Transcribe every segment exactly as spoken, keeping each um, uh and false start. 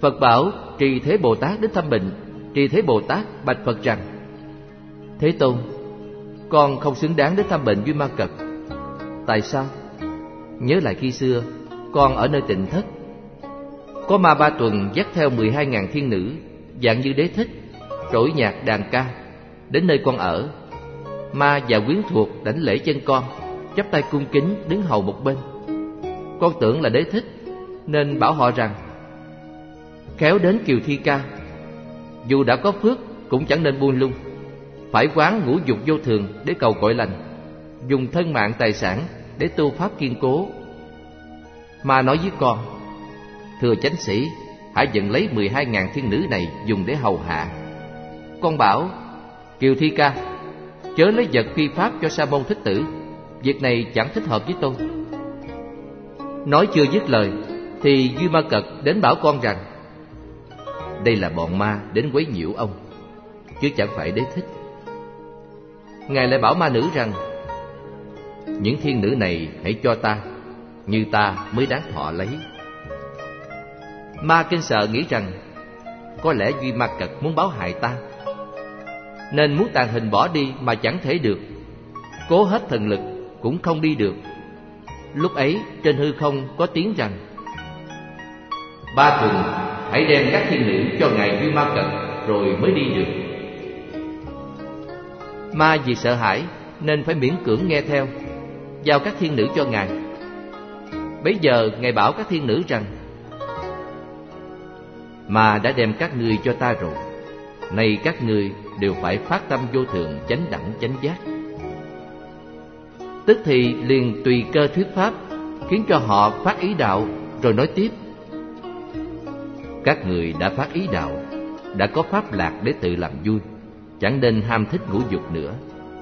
Phật bảo Trì Thế Bồ Tát đến thăm bệnh. Trì Thế Bồ Tát bạch Phật rằng: Thế Tôn, con không xứng đáng đến thăm bệnh Duy Ma Cật. Tại sao? Nhớ lại khi xưa con ở nơi Tịnh Thất, có Ma Ba Tuần dắt theo mười hai ngàn thiên nữ, dạng như Đế Thích, trỗi nhạc đàn ca, đến nơi con ở. Ma và quyến thuộc đảnh lễ chân con, chắp tay cung kính đứng hầu một bên. Con tưởng là Đế Thích, nên bảo họ rằng: Khéo đến Kiều Thi Ca, dù đã có phước cũng chẳng nên buông lung, phải quán ngũ dục vô thường để cầu cội lành, dùng thân mạng tài sản để tu pháp kiên cố. Ma nói với con: Thưa chánh sĩ, hãy dẫn lấy mười hai ngàn thiên nữ này dùng để hầu hạ. Con bảo: Kiều Thi Ca, chớ lấy vật phi pháp cho Sa Môn Thích Tử, việc này chẳng thích hợp với tôi. Nói chưa dứt lời thì Duy Ma Cật đến bảo con rằng: Đây là bọn ma đến quấy nhiễu ông, chứ chẳng phải Đế Thích. Ngài lại bảo ma nữ rằng: Những thiên nữ này hãy cho ta, như ta mới đáng thọ lấy. Ma kinh sợ nghĩ rằng có lẽ Duy Ma Cật muốn báo hại ta, nên muốn tàn hình bỏ đi mà chẳng thể được, cố hết thần lực cũng không đi được. Lúc ấy trên hư không có tiếng rằng: Ba Tuần, hãy đem các thiên nữ cho ngài Duy Ma Cật rồi mới đi được. Ma vì sợ hãi nên phải miễn cưỡng nghe theo, giao các thiên nữ cho ngài. Bấy giờ ngài bảo các thiên nữ rằng: Ma đã đem các ngươi cho ta rồi, nay các ngươi đều phải phát tâm vô thượng chánh đẳng chánh giác. Tức thì liền tùy cơ thuyết pháp, khiến cho họ phát ý đạo, rồi nói tiếp: Các người đã phát ý đạo, đã có pháp lạc để tự làm vui, chẳng nên ham thích ngũ dục nữa.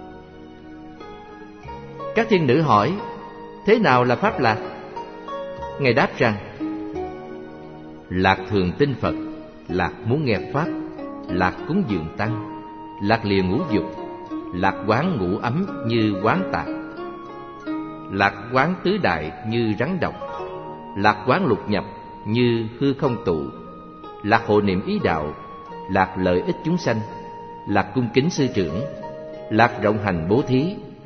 Các thiên nữ hỏi: Thế nào là pháp lạc? Ngài đáp rằng: Lạc thường tin Phật, lạc muốn nghe pháp, lạc cúng dường tăng, lạc lìa ngũ dục, lạc quán ngũ ấm như quán tạp, lạc quán tứ đại như rắn độc, lạc quán lục nhập như hư không tụ, lạc hộ niệm ý đạo, lạc lợi ích chúng sanh, lạc cung kính sư trưởng, lạc rộng hành bố thí,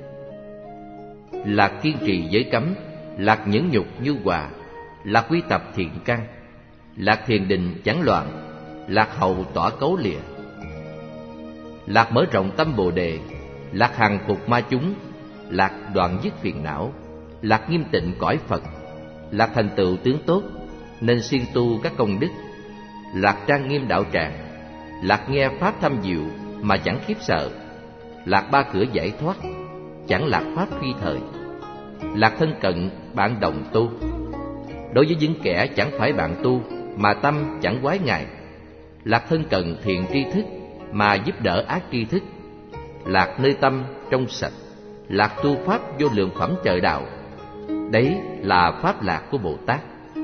lạc kiên trì giới cấm, lạc nhẫn nhục như hòa, lạc quy tập thiện căn, lạc thiền định chẳng loạn, lạc hậu tỏa cấu lìa, lạc mở rộng tâm bồ đề, lạc hàng phục ma chúng, lạc đoạn dứt phiền não, lạc nghiêm tịnh cõi Phật, lạc thành tựu tướng tốt, nên siêng tu các công đức, lạc trang nghiêm đạo tràng, lạc nghe pháp thâm diệu mà chẳng khiếp sợ, lạc ba cửa giải thoát, chẳng lạc pháp phi thời, lạc thân cận bạn đồng tu. Đối với những kẻ chẳng phải bạn tu mà tâm chẳng quái ngại, lạc thân cận thiện tri thức mà giúp đỡ ác tri thức, lạc nơi tâm trong sạch, lạc tu pháp vô lượng phẩm trời đạo. Đấy là pháp lạc của Bồ Tát.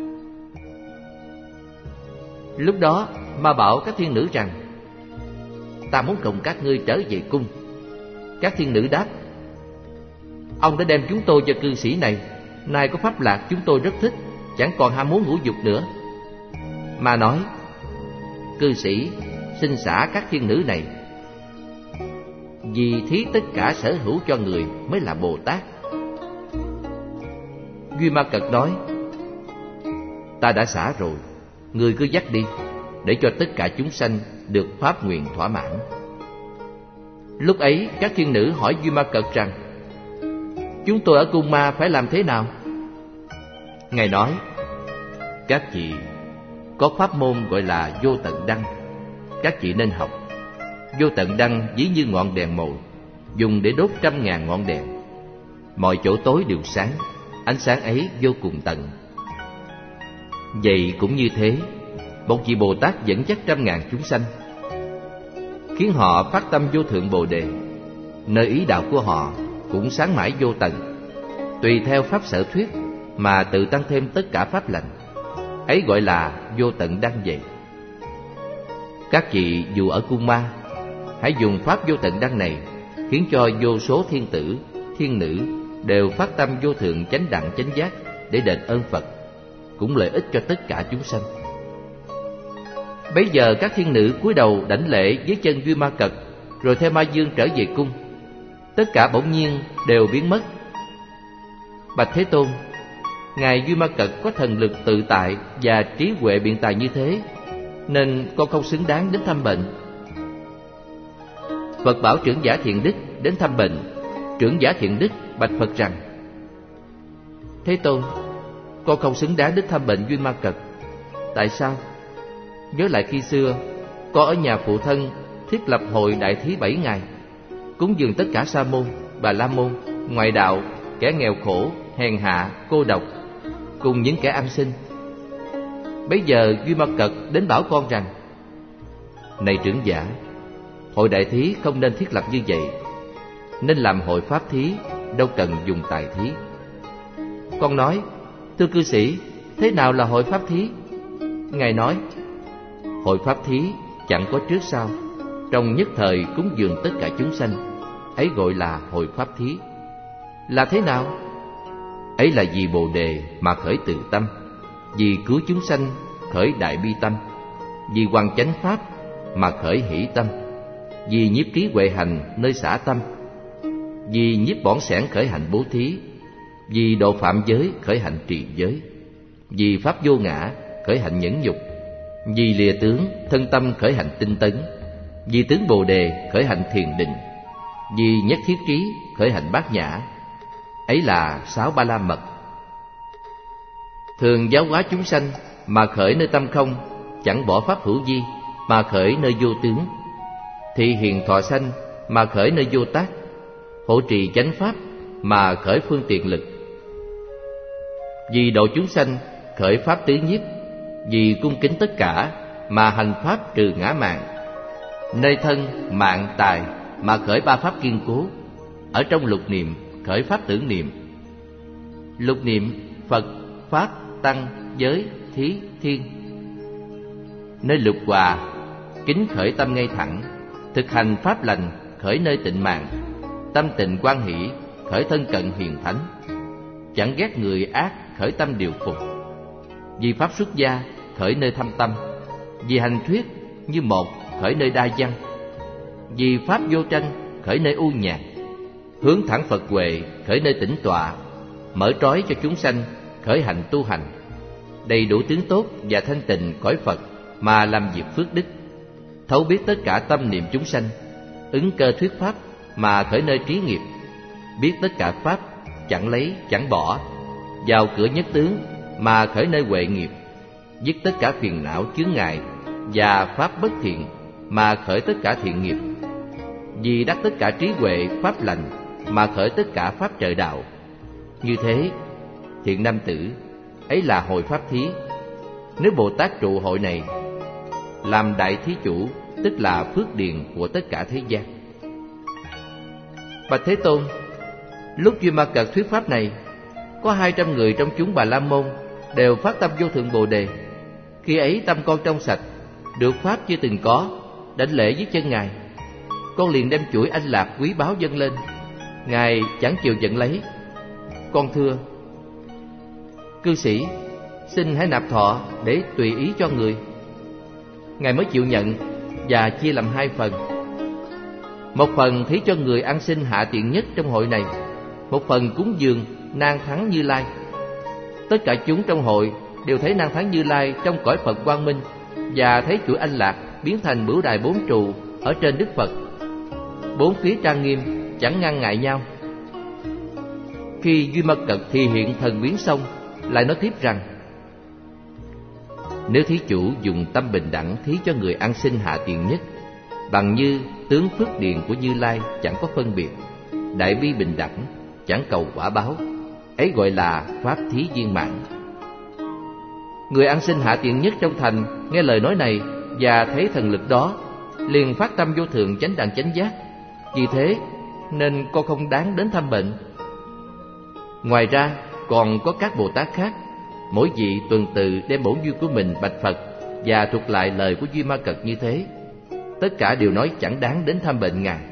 Lúc đó ma bảo các thiên nữ rằng: Ta muốn cùng các ngươi trở về cung. Các thiên nữ đáp: Ông đã đem chúng tôi cho cư sĩ này, nay có pháp lạc chúng tôi rất thích, chẳng còn ham muốn ngũ dục nữa. Ma nói: Cư sĩ xin xả các thiên nữ này, vì thí tất cả sở hữu cho người mới là Bồ Tát. Duy Ma Cật nói: Ta đã xả rồi, người cứ dắt đi, để cho tất cả chúng sanh được pháp nguyện thỏa mãn. Lúc ấy các thiên nữ hỏi Duy Ma Cật rằng: Chúng tôi ở cung ma phải làm thế nào? Ngài nói: Các vị có pháp môn gọi là vô tận đăng, các vị nên học. Vô tận đăng ví như ngọn đèn mồi, dùng để đốt trăm ngàn ngọn đèn. Mọi chỗ tối đều sáng, ánh sáng ấy vô cùng tận. Vậy cũng như thế, một vị Bồ Tát dẫn dắt trăm ngàn chúng sanh, khiến họ phát tâm vô thượng Bồ Đề. Nơi ý đạo của họ cũng sáng mãi vô tận, tùy theo pháp sở thuyết mà tự tăng thêm tất cả pháp lành. Ấy gọi là vô tận đăng vậy. Các vị dù ở cung ma, hãy dùng pháp vô tận đăng này, khiến cho vô số thiên tử, thiên nữ đều phát tâm vô thượng chánh đẳng chánh giác để đền ơn Phật, cũng lợi ích cho tất cả chúng sanh. Bấy giờ các thiên nữ cúi đầu đảnh lễ dưới chân Duy Ma Cật, rồi theo Ma Dương trở về cung. Tất cả bỗng nhiên đều biến mất. Bạch Thế Tôn, ngài Duy Ma Cật có thần lực tự tại và trí huệ biện tài như thế, nên con không xứng đáng đến thăm bệnh. Phật bảo trưởng giả Thiện Đức đến thăm bệnh. Trưởng giả Thiện Đức bạch Phật rằng: Thế Tôn, con không xứng đáng đến thăm bệnh Duy Ma Cật. Tại sao? Nhớ lại khi xưa, con ở nhà phụ thân thiết lập hội đại thí bảy ngày, cúng dường tất cả sa môn, bà la môn, ngoại đạo, kẻ nghèo khổ, hèn hạ, cô độc, cùng những kẻ ăn xin. Bấy giờ Duy Ma Cật đến bảo con rằng: Này trưởng giả, hội đại thí không nên thiết lập như vậy, nên làm hội pháp thí, đâu cần dùng tài thí. Con nói: Thưa cư sĩ, thế nào là hội pháp thí? Ngài nói: Hội pháp thí chẳng có trước sau, trong nhất thời cúng dường tất cả chúng sanh, ấy gọi là hội pháp thí. Là thế nào? Ấy là vì Bồ Đề mà khởi từ tâm, vì cứu chúng sanh khởi đại bi tâm, vì hoàn chánh pháp mà khởi hỷ tâm, vì nhiếp trí huệ hành nơi xả tâm, vì nhiếp bỏn sẻn khởi hành bố thí, vì độ phạm giới khởi hành trì giới, vì pháp vô ngã khởi hành nhẫn nhục, vì lìa tướng thân tâm khởi hành tinh tấn, vì tướng Bồ Đề khởi hành thiền định, vì nhất thiết trí khởi hành bát nhã. Ấy là sáu ba la mật. Thường giáo hóa chúng sanh mà khởi nơi tâm không, chẳng bỏ pháp hữu vi mà khởi nơi vô tướng, thị hiền thọ sanh mà khởi nơi vô tác, hộ trì chánh pháp mà khởi phương tiện lực, vì độ chúng sanh khởi pháp tứ nhiếp, vì cung kính tất cả mà hành pháp trừ ngã mạn, nơi thân mạng tài mà khởi ba pháp kiên cố, ở trong lục niệm khởi pháp tưởng niệm. Lục niệm Phật, Pháp, Tăng, Giới, Thí, Thiên. Nơi lục hòa kính khởi tâm ngay thẳng, thực hành pháp lành khởi nơi tịnh mạng, tâm tịnh quan hỷ khởi thân cận hiền thánh, chẳng ghét người ác khởi tâm điều phục, vì pháp xuất gia khởi nơi thâm tâm, vì hành thuyết như một khởi nơi đa văn, vì pháp vô tranh khởi nơi u nhàn, hướng thẳng Phật huệ khởi nơi tĩnh tọa, mở trói cho chúng sanh khởi hành tu hành, đầy đủ tướng tốt và thanh tịnh cõi Phật mà làm việc phước đức, thấu biết tất cả tâm niệm chúng sanh, ứng cơ thuyết pháp mà khởi nơi trí nghiệp, biết tất cả pháp chẳng lấy chẳng bỏ, vào cửa nhất tướng mà khởi nơi huệ nghiệp, dứt tất cả phiền não chướng ngại và pháp bất thiện mà khởi tất cả thiện nghiệp, vì đắc tất cả trí huệ pháp lành mà khởi tất cả pháp trợ đạo. Như thế, thiện nam tử, ấy là hội pháp thí. Nếu Bồ Tát trụ hội này, làm đại thí chủ, tức là phước điền của tất cả thế gian. Bạch Thế Tôn, lúc Duy Ma Cật thuyết pháp này, có hai trăm người trong chúng Bà La Môn đều phát tâm vô thượng Bồ Đề. Khi ấy tâm con trong sạch, được pháp chưa từng có, đảnh lễ dưới chân Ngài. Con liền đem chuỗi anh lạc quý báu dâng lên. Ngài chẳng chịu nhận lấy. Con thưa: Cư sĩ, xin hãy nạp thọ để tùy ý cho người. Ngài mới chịu nhận và chia làm hai phần. Một phần thí cho người ăn xin hạ tiện nhất trong hội này, một phần cúng dường Nan Thắng Như Lai. Tất cả chúng trong hội đều thấy Nan Thắng Như Lai trong cõi Phật quang minh, và thấy chuỗi anh lạc biến thành bửu đài bốn trụ ở trên Đức Phật, bốn phía trang nghiêm, chẳng ngăn ngại nhau. Khi Duy Ma Cật thì hiện thần biến xong, lại nói tiếp rằng: Nếu thí chủ dùng tâm bình đẳng thí cho người ăn xin hạ tiện nhất, bằng như tướng phước điền của Như Lai chẳng có phân biệt, đại bi bình đẳng, chẳng cầu quả báo, ấy gọi là pháp thí viên mãn. Người ăn xin hạ tiện nhất trong thành nghe lời nói này và thấy thần lực đó, liền phát tâm vô thượng chánh đẳng chánh giác. Vì thế nên con không đáng đến thăm bệnh. Ngoài ra còn có các Bồ Tát khác, mỗi vị tuần tự đem bổn duyên của mình bạch Phật và thuật lại lời của Duy Ma Cật như thế. Tất cả đều nói chẳng đáng đến thăm bệnh Ngài.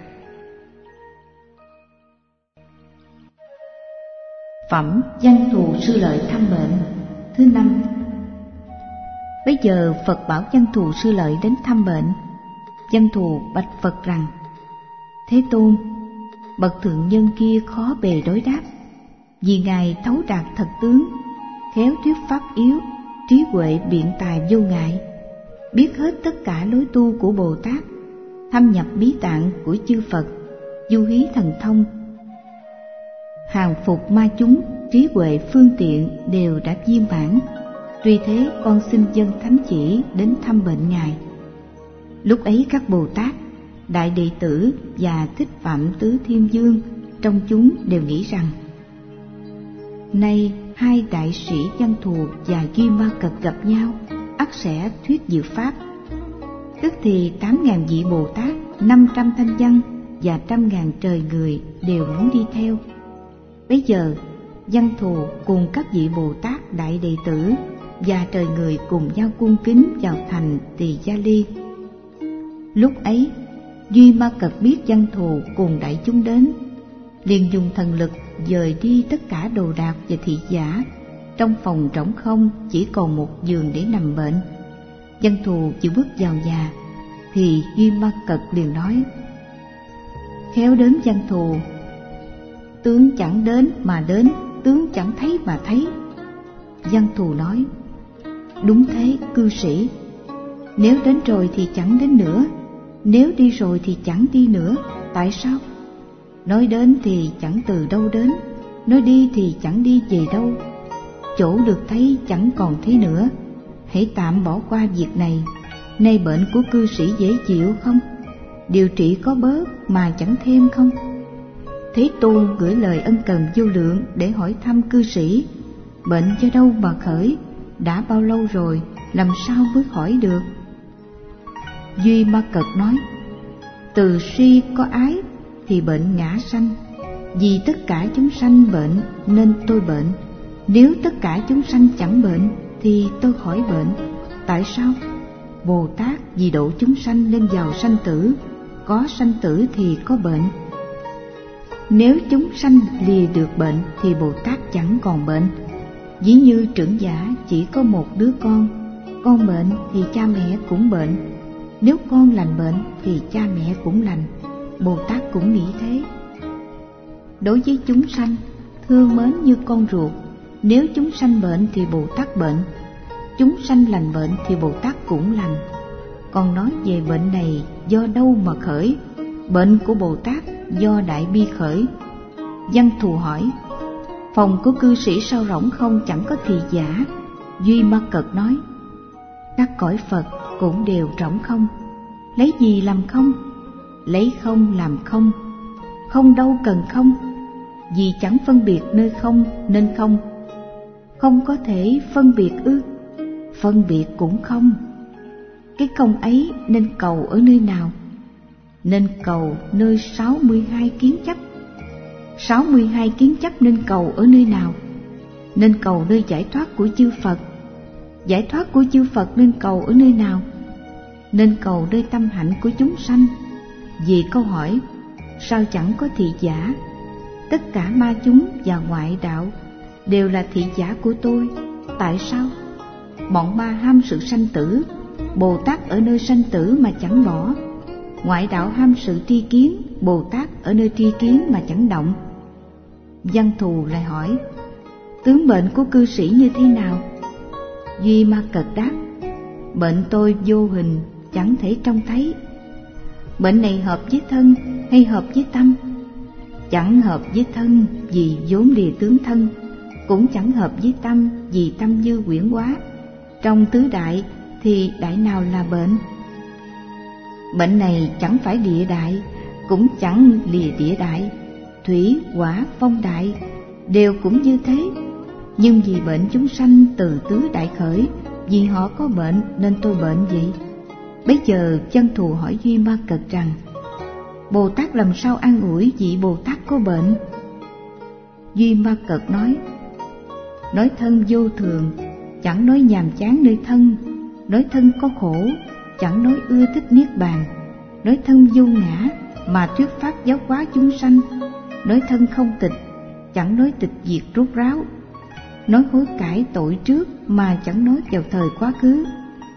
Phẩm Văn Thù Sư Lợi Thăm Bệnh thứ năm. Bấy giờ Phật bảo Văn Thù Sư Lợi đến thăm bệnh. Văn Thù bạch Phật rằng: Thế Tôn, bậc thượng nhân kia khó bề đối đáp, vì Ngài thấu đạt thật tướng, khéo thuyết pháp yếu, trí huệ biện tài vô ngại, biết hết tất cả lối tu của Bồ Tát, thâm nhập bí tạng của chư Phật, du hí thần thông, hàng phục ma chúng, trí huệ phương tiện đều đã viên mãn. Tuy thế con xin dâng thánh chỉ đến thăm bệnh Ngài. Lúc ấy các Bồ Tát, đại đệ tử và Thích Phạm Tứ Thiên Vương trong chúng đều nghĩ rằng: nay hai đại sĩ Văn Thù và Duy Ma Cật gặp nhau, ắt sẽ thuyết diệu pháp. Tức thì tám ngàn vị Bồ Tát, năm trăm thanh văn và trăm ngàn trời người đều muốn đi theo. Bấy giờ Văn Thù cùng các vị Bồ Tát đại đệ tử và trời người cùng nhau cung kính vào thành Tỳ Gia Ly. Lúc ấy Duy Ma Cật biết Văn Thù cùng đại chúng đến, liền dùng thần lực dời đi tất cả đồ đạc và thị giả. Trong phòng trống không chỉ còn một giường để nằm bệnh. Văn Thù vừa bước vào nhà thì Duy Ma Cật liền nói: khéo đến Văn Thù, tướng chẳng đến mà đến, tướng chẳng thấy mà thấy. Văn Thù nói: đúng thế cư sĩ, nếu đến rồi thì chẳng đến nữa, nếu đi rồi thì chẳng đi nữa. Tại sao? Nói đến thì chẳng từ đâu đến, nói đi thì chẳng đi về đâu. Chỗ được thấy chẳng còn thấy nữa, hãy tạm bỏ qua việc này. Nay bệnh của cư sĩ dễ chịu không? Điều trị có bớt mà chẳng thêm không? Thế Tôn gửi lời ân cần vô lượng để hỏi thăm cư sĩ: bệnh do đâu mà khởi? Đã bao lâu rồi? Làm sao mới khỏi được? Duy Ma Cật nói: từ si có ái thì bệnh ngã sanh, vì tất cả chúng sanh bệnh nên tôi bệnh. Nếu tất cả chúng sanh chẳng bệnh thì tôi khỏi bệnh. Tại sao? Bồ Tát vì độ chúng sanh nên vào sanh tử, có sanh tử thì có bệnh. Nếu chúng sanh lìa được bệnh thì Bồ Tát chẳng còn bệnh. Ví như trưởng giả chỉ có một đứa con, con bệnh thì cha mẹ cũng bệnh. Nếu con lành bệnh thì cha mẹ cũng lành. Bồ Tát cũng nghĩ thế. Đối với chúng sanh, thương mến như con ruột. Nếu chúng sanh bệnh thì Bồ Tát bệnh, chúng sanh lành bệnh thì Bồ Tát cũng lành. Còn nói về bệnh này do đâu mà khởi? Bệnh của Bồ Tát do đại bi khởi. Văn Thù hỏi: phòng của cư sĩ sao rỗng không, chẳng có thị giả? Duy Ma Cật nói: các cõi Phật cũng đều rỗng không. Lấy gì làm không? Lấy không làm không. Không đâu cần không, vì chẳng phân biệt nơi không nên không. Không có thể phân biệt ư? Phân biệt cũng không. Cái không ấy nên cầu ở nơi nào? Nên cầu nơi sáu mươi hai kiến chấp. Sáu mươi hai kiến chấp nên cầu ở nơi nào? Nên cầu nơi giải thoát của chư Phật. Giải thoát của chư Phật nên cầu ở nơi nào? Nên cầu nơi tâm hạnh của chúng sanh. Vì câu hỏi sao chẳng có thị giả? Tất cả ma chúng và ngoại đạo đều là thị giả của tôi. Tại sao? Bọn ma ham sự sanh tử, Bồ Tát ở nơi sanh tử mà chẳng bỏ. Ngoại đạo ham sự tri kiến, Bồ Tát ở nơi tri kiến mà chẳng động. Văn Thù lại hỏi: tướng bệnh của cư sĩ như thế nào? Duy Ma Cật đáp: bệnh tôi vô hình, chẳng thể trông thấy. Bệnh này hợp với thân hay hợp với tâm? Chẳng hợp với thân vì vốn lìa tướng thân, cũng chẳng hợp với tâm vì tâm như quyển hóa. Trong tứ đại thì đại nào là bệnh? Bệnh này chẳng phải địa đại, cũng chẳng lìa địa đại. Thủy, hỏa, phong đại đều cũng như thế. Nhưng vì bệnh chúng sanh từ tứ đại khởi, vì họ có bệnh nên tôi bệnh vậy. Bấy giờ Văn Thù hỏi Duy Ma Cật rằng: Bồ Tát làm sao an ủi vị Bồ Tát có bệnh? Duy Ma Cật nói: nói thân vô thường, chẳng nói nhàm chán nơi thân. Nói thân có khổ, chẳng nói ưa thích niết bàn. Nói thân vô ngã, mà thuyết pháp giáo hóa chúng sanh. Nói thân không tịch, chẳng nói tịch diệt rốt ráo. Nói hối cải tội trước, mà chẳng nói vào thời quá khứ.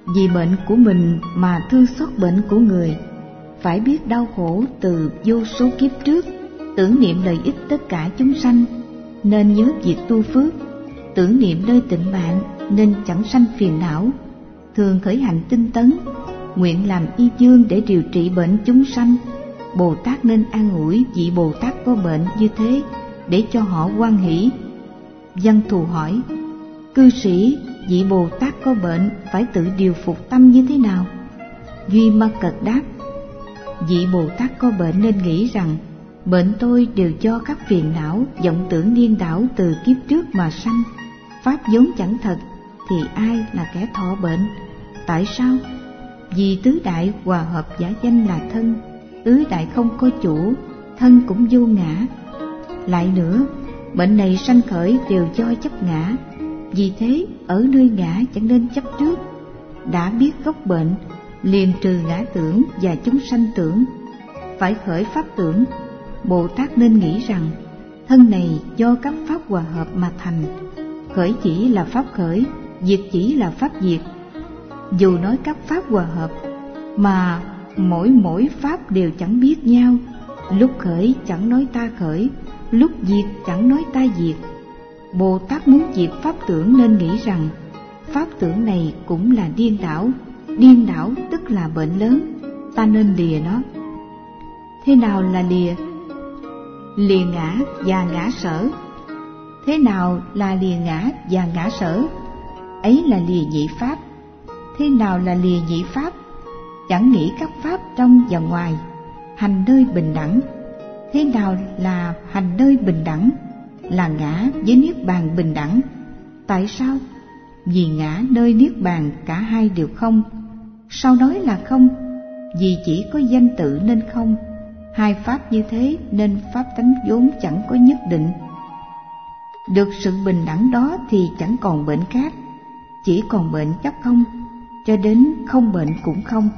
vì bệnh của mình mà thương xót bệnh của người, phải biết đau khổ từ vô số kiếp trước, tưởng niệm lợi ích tất cả chúng sanh, nên nhớ việc tu phước, tưởng niệm nơi tịnh mạng nên chẳng sanh phiền não, thường khởi hành tinh tấn, nguyện làm y dương để điều trị bệnh chúng sanh. Bồ Tát nên an ủi vị Bồ Tát có bệnh như thế để cho họ hoan hỷ. Văn thù hỏi: cư sĩ, vị Bồ Tát có bệnh phải tự điều phục tâm như thế nào? Duy Ma Cật đáp: vị Bồ Tát có bệnh nên nghĩ rằng bệnh tôi đều do các phiền não, vọng tưởng điên đảo từ kiếp trước mà sanh. Pháp vốn chẳng thật thì ai là kẻ thọ bệnh? Tại sao? Vì tứ đại hòa hợp giả danh là thân, tứ đại không có chủ, thân cũng vô ngã. Lại nữa, bệnh này sanh khởi đều do chấp ngã, vì thế ở nơi ngã chẳng nên chấp trước. Đã biết gốc bệnh, liền trừ ngã tưởng và chúng sanh tưởng, phải khởi pháp tưởng. Bồ Tát nên nghĩ rằng thân này do các pháp hòa hợp mà thành, khởi chỉ là pháp khởi, diệt chỉ là pháp diệt. Dù nói các pháp hòa hợp mà mỗi mỗi pháp đều chẳng biết nhau, lúc khởi chẳng nói ta khởi, lúc diệt chẳng nói ta diệt. Bồ Tát muốn diệt pháp tưởng nên nghĩ rằng pháp tưởng này cũng là điên đảo, điên đảo tức là bệnh lớn, ta nên lìa nó. Thế nào là lìa? Lìa ngã và ngã sở. Thế nào là lìa ngã và ngã sở? Ấy là lìa nhị pháp. Thế nào là lìa nhị pháp? Chẳng nghĩ các pháp trong và ngoài, hành nơi bình đẳng. Thế nào là hành nơi bình đẳng? Là ngã với niết bàn bình đẳng. Tại sao? Vì ngã nơi niết bàn cả hai đều không. Sao nói là không? Vì chỉ có danh tự nên không. Hai pháp như thế nên pháp tánh vốn chẳng có nhất định. Được sự bình đẳng đó thì chẳng còn bệnh khác, chỉ còn bệnh chấp không, cho đến không bệnh cũng không.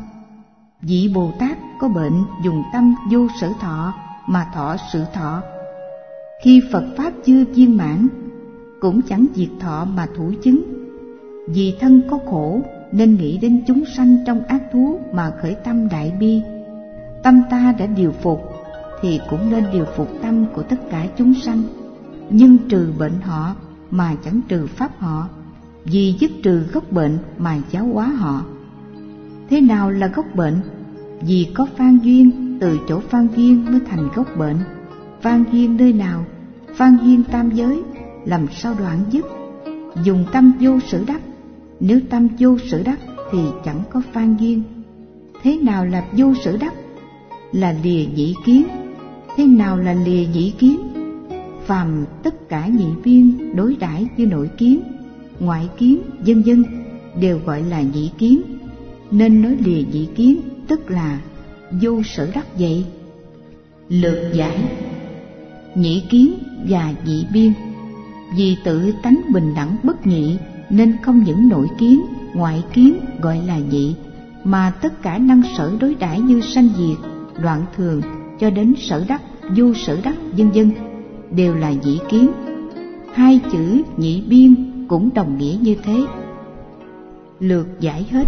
Vị Bồ Tát có bệnh dùng tâm vô sở thọ mà thọ sự thọ. Khi Phật Pháp chưa viên mãn, cũng chẳng diệt thọ mà thủ chứng. Vì thân có khổ nên nghĩ đến chúng sanh trong ác thú mà khởi tâm đại bi. Tâm ta đã điều phục thì cũng nên điều phục tâm của tất cả chúng sanh, nhưng trừ bệnh họ mà chẳng trừ pháp họ, vì dứt trừ gốc bệnh mà giáo hóa họ. Thế nào là gốc bệnh? Vì có phan duyên, từ chỗ phan duyên mới thành gốc bệnh. Phan duyên nơi nào? Phan duyên tam giới, làm sao đoạn dứt? Dùng tâm vô sở đắc. Nếu tâm vô sở đắc thì chẳng có phan duyên. Thế nào là vô sở đắc? Là lìa nhĩ kiến. Thế nào là lìa nhĩ kiến? Phàm tất cả nhị viên đối đãi như nội kiến, ngoại kiến, vân vân đều gọi là nhị kiến, nên nói lìa nhị kiến tức là vô sở đắc vậy. Lược giải: nhị kiến và nhị biên. Vì tự tánh bình đẳng bất nhị nên không những nội kiến, ngoại kiến gọi là nhị, mà tất cả năm sở đối đãi như sanh diệt, đoạn thường cho đến sở đắc, vô sở đắc vân vân đều là nhị kiến. Hai chữ nhị biên cũng đồng nghĩa như thế. Lược giải hết.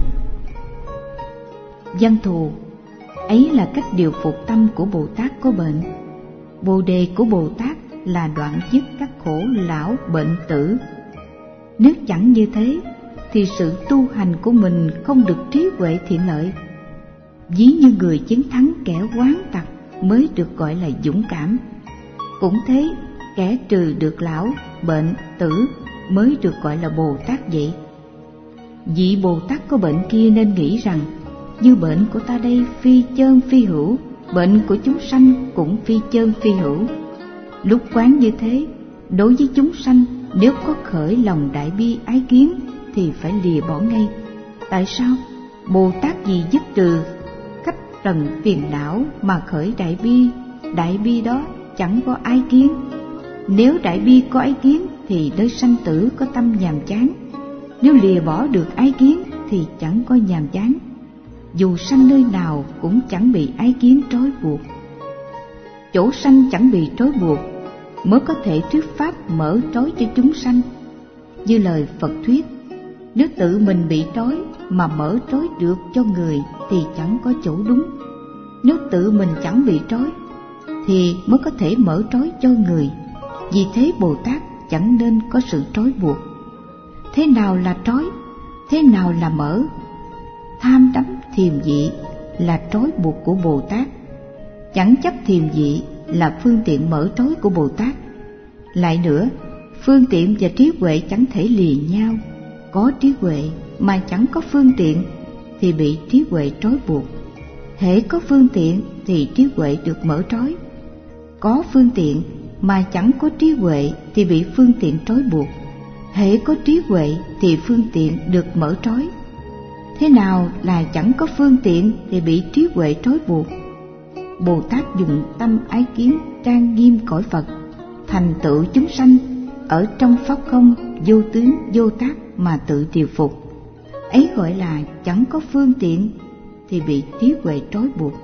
Văn thù: ấy là cách điều phục tâm của Bồ Tát có bệnh. Bồ đề của Bồ Tát là đoạn dứt các khổ lão bệnh tử. Nếu chẳng như thế thì sự tu hành của mình không được trí huệ thiện lợi. Ví như người chiến thắng kẻ oán tặc mới được gọi là dũng cảm. Cũng thế, kẻ trừ được lão bệnh tử mới được gọi là Bồ Tát vậy. Vị Bồ Tát có bệnh kia nên nghĩ rằng như bệnh của ta đây phi chơn phi hữu, bệnh của chúng sanh cũng phi chơn phi hữu. Lúc quán như thế, đối với chúng sanh nếu có khởi lòng đại bi ái kiến thì phải lìa bỏ ngay. Tại sao? Bồ Tát vì dứt trừ cách trần phiền não mà khởi đại bi. Đại bi đó chẳng có ái kiến. Nếu đại bi có ái kiến thì nơi sanh tử có tâm nhàm chán. Nếu lìa bỏ được ái kiến thì chẳng có nhàm chán. Dù sanh nơi nào cũng chẳng bị ái kiến trói buộc. Chỗ sanh chẳng bị trói buộc mới có thể thuyết pháp mở trói cho chúng sanh. Như lời Phật thuyết: Nếu tự mình bị trói mà mở trói được cho người thì chẳng có chỗ đúng. Nếu tự mình chẳng bị trói thì mới có thể mở trói cho người. Vì thế Bồ Tát chẳng nên có sự trói buộc. Thế nào là trói? Thế nào là mở? Tham đắm thiềm vị là trói buộc của Bồ Tát. Chẳng chấp thiềm vị là phương tiện mở trói của Bồ Tát. Lại nữa, phương tiện và trí huệ chẳng thể lìa nhau. Có trí huệ mà chẳng có phương tiện thì bị trí huệ trói buộc. Hễ có phương tiện thì trí huệ được mở trói. Có phương tiện mà chẳng có trí huệ thì bị phương tiện trói buộc. Hễ có trí huệ thì phương tiện được mở trói. Thế nào là chẳng có phương tiện thì bị trí huệ trói buộc? Bồ Tát dùng tâm ái kiến trang nghiêm cõi Phật, thành tựu chúng sanh ở trong pháp không vô tướng vô tác mà tự điều phục. Ấy gọi là chẳng có phương tiện thì bị trí huệ trói buộc.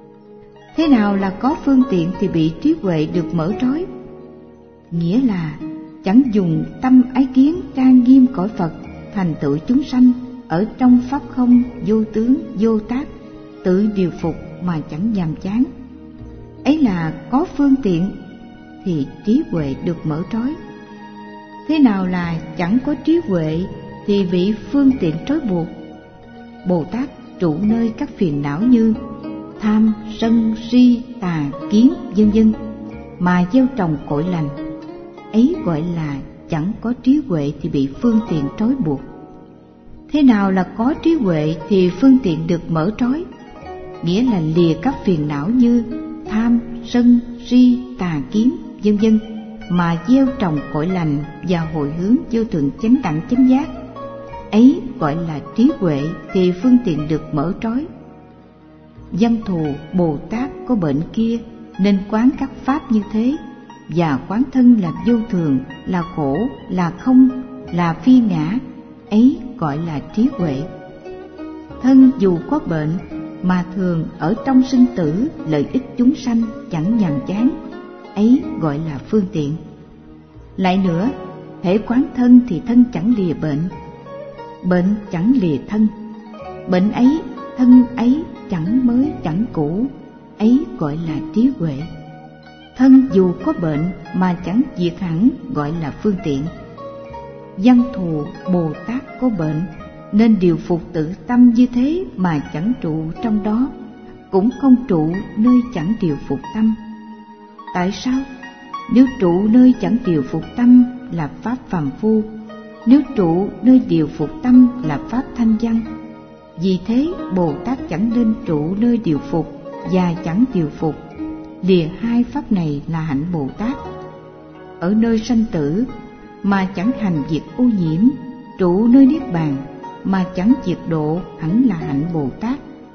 Thế nào là có phương tiện thì bị trí huệ được mở trói? Nghĩa là chẳng dùng tâm ái kiến trang nghiêm cõi Phật, thành tựu chúng sanh ở trong pháp không vô tướng vô tác, tự điều phục mà chẳng nhàm chán. Ấy là có phương tiện thì trí huệ được mở trói. Thế nào là chẳng có trí huệ thì bị phương tiện trói buộc? Bồ Tát trụ nơi các phiền não như tham, sân, si, tà, kiến, vân vân mà gieo trồng cội lành. Ấy gọi là chẳng có trí huệ thì bị phương tiện trói buộc. Thế nào là có trí huệ thì phương tiện được mở trói? Nghĩa là lìa các phiền não như tham, sân, si, tà, kiến, vân vân mà gieo trồng cội lành và hồi hướng vô thượng chánh đẳng chánh giác. Ấy gọi là trí huệ thì phương tiện được mở trói. Văn thù Bồ Tát có bệnh kia nên quán các pháp như thế, và quán thân là vô thường, là khổ, là không, là phi ngã. Ấy gọi là trí huệ. Thân dù có bệnh mà thường ở trong sinh tử lợi ích chúng sanh chẳng nhàm chán. Ấy gọi là phương tiện. Lại nữa, hễ quán thân thì thân chẳng lìa bệnh, bệnh chẳng lìa thân. Bệnh ấy, thân ấy chẳng mới chẳng cũ. Ấy gọi là trí huệ. Thân dù có bệnh mà chẳng diệt hẳn, gọi là phương tiện. Văn thù Bồ Tát có bệnh nên điều phục tự tâm như thế mà chẳng trụ trong đó, cũng không trụ nơi chẳng điều phục tâm. Tại sao? Nếu trụ nơi chẳng điều phục tâm là pháp phàm phu, nếu trụ nơi điều phục tâm là pháp thanh văn. Vì thế Bồ Tát chẳng nên trụ nơi điều phục và chẳng điều phục. Lìa hai pháp này là hạnh Bồ Tát. Ở nơi sanh tử mà chẳng hành diệt ô nhiễm, trụ nơi niết bàn mà chẳng diệt độ, hẳn là hạnh Bồ Tát.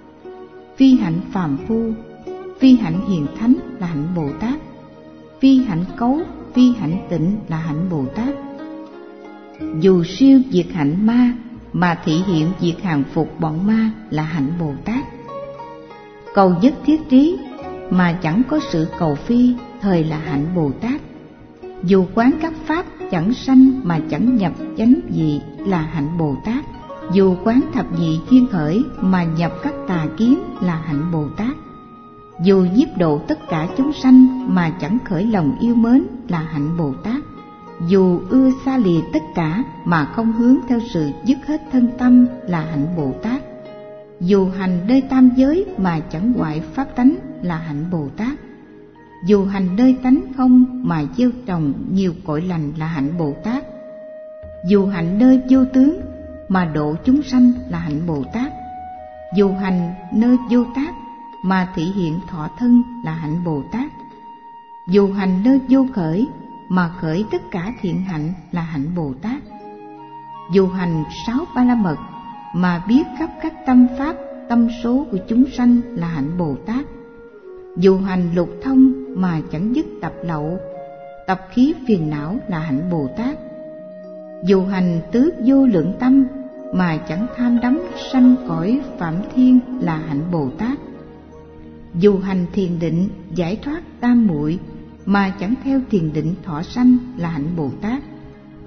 Phi hạnh phàm phu, phi hạnh hiền thánh là hạnh Bồ Tát. Phi hạnh cấu, phi hạnh tịnh là hạnh Bồ Tát. Dù siêu diệt hạnh ma mà thị hiện diệt hàng phục bọn ma là hạnh Bồ Tát. Cầu nhất thiết trí mà chẳng có sự cầu phi, thời là hạnh Bồ Tát. Dù quán các pháp chẳng sanh mà chẳng nhập chánh vị là hạnh Bồ Tát. Dù quán thập nhị duyên khởi mà nhập các tà kiến là hạnh Bồ Tát. Dù nhiếp độ tất cả chúng sanh mà chẳng khởi lòng yêu mến là hạnh Bồ Tát. Dù ưa xa lìa tất cả mà không hướng theo sự dứt hết thân tâm là hạnh Bồ Tát. Dù hành nơi tam giới mà chẳng hoại pháp tánh là hạnh Bồ Tát. Dù hành nơi tánh không mà gieo trồng nhiều cội lành là hạnh Bồ Tát. Dù hành nơi vô tướng mà độ chúng sanh là hạnh Bồ Tát. Dù hành nơi vô tác mà thị hiện thọ thân là hạnh Bồ Tát. Dù hành nơi vô khởi mà khởi tất cả thiện hạnh là hạnh Bồ Tát. Dù hành sáu ba la mật mà biết khắp các tâm pháp, tâm số của chúng sanh là hạnh Bồ Tát. Dù hành lục thông mà chẳng dứt tập lậu, tập khí phiền não là hạnh Bồ Tát. Dù hành tứ vô lượng tâm mà chẳng tham đắm sanh cõi phạm thiên là hạnh Bồ Tát. Dù hành thiền định giải thoát tam muội mà chẳng theo thiền định thọ sanh là hạnh Bồ Tát.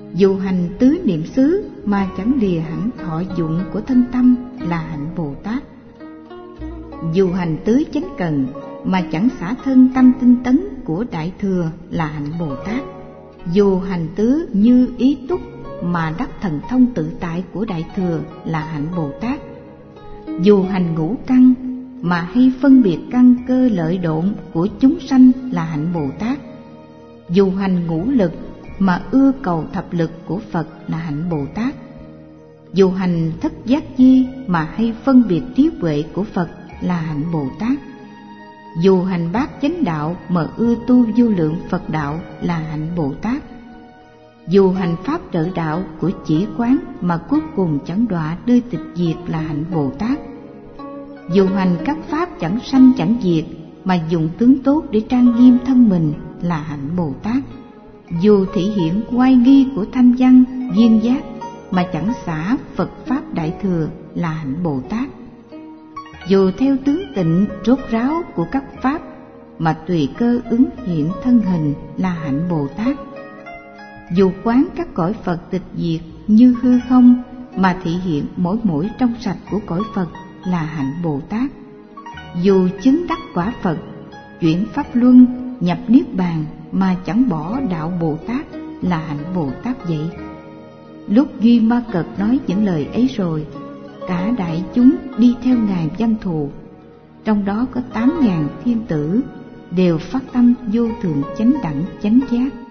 Dù hành tứ niệm xứ mà chẳng lìa hẳn thọ dụng của thân tâm là hạnh Bồ Tát. Dù hành tứ chánh cần mà chẳng xả thân tâm tinh tấn của Đại Thừa là hạnh Bồ Tát. Dù hành tứ như ý túc mà đắc thần thông tự tại của Đại Thừa là hạnh Bồ Tát. Dù hành ngũ căn mà hay phân biệt căn cơ lợi độn của chúng sanh là hạnh Bồ Tát. Dù hành ngũ lực mà ưa cầu thập lực của Phật là hạnh Bồ Tát. Dù hành thất giác chi mà hay phân biệt trí huệ của Phật là hạnh Bồ Tát. Dù hành bát chánh đạo mà ưa tu vô lượng Phật đạo là hạnh Bồ Tát. Dù hành pháp trợ đạo của chỉ quán mà cuối cùng chẳng đọa nơi tịch diệt là hạnh Bồ Tát. Dù hành các pháp chẳng sanh chẳng diệt mà dùng tướng tốt để trang nghiêm thân mình là hạnh Bồ Tát. Dù thị hiện oai nghi của thanh văn duyên giác mà chẳng xả Phật pháp Đại Thừa là hạnh Bồ Tát. Dù theo tướng tịnh rốt ráo của các pháp mà tùy cơ ứng hiện thân hình là hạnh Bồ Tát. Dù quán các cõi Phật tịch diệt như hư không mà thị hiện mỗi mỗi trong sạch của cõi Phật là hạnh Bồ Tát. Dù chứng đắc quả Phật, chuyển pháp luân nhập niết bàn mà chẳng bỏ đạo Bồ Tát là hạnh Bồ Tát vậy. Lúc Duy Ma Cật nói những lời ấy rồi, cả đại chúng đi theo ngài Văn Thù, trong đó có tám ngàn thiên tử đều phát tâm vô thượng chánh đẳng chánh giác.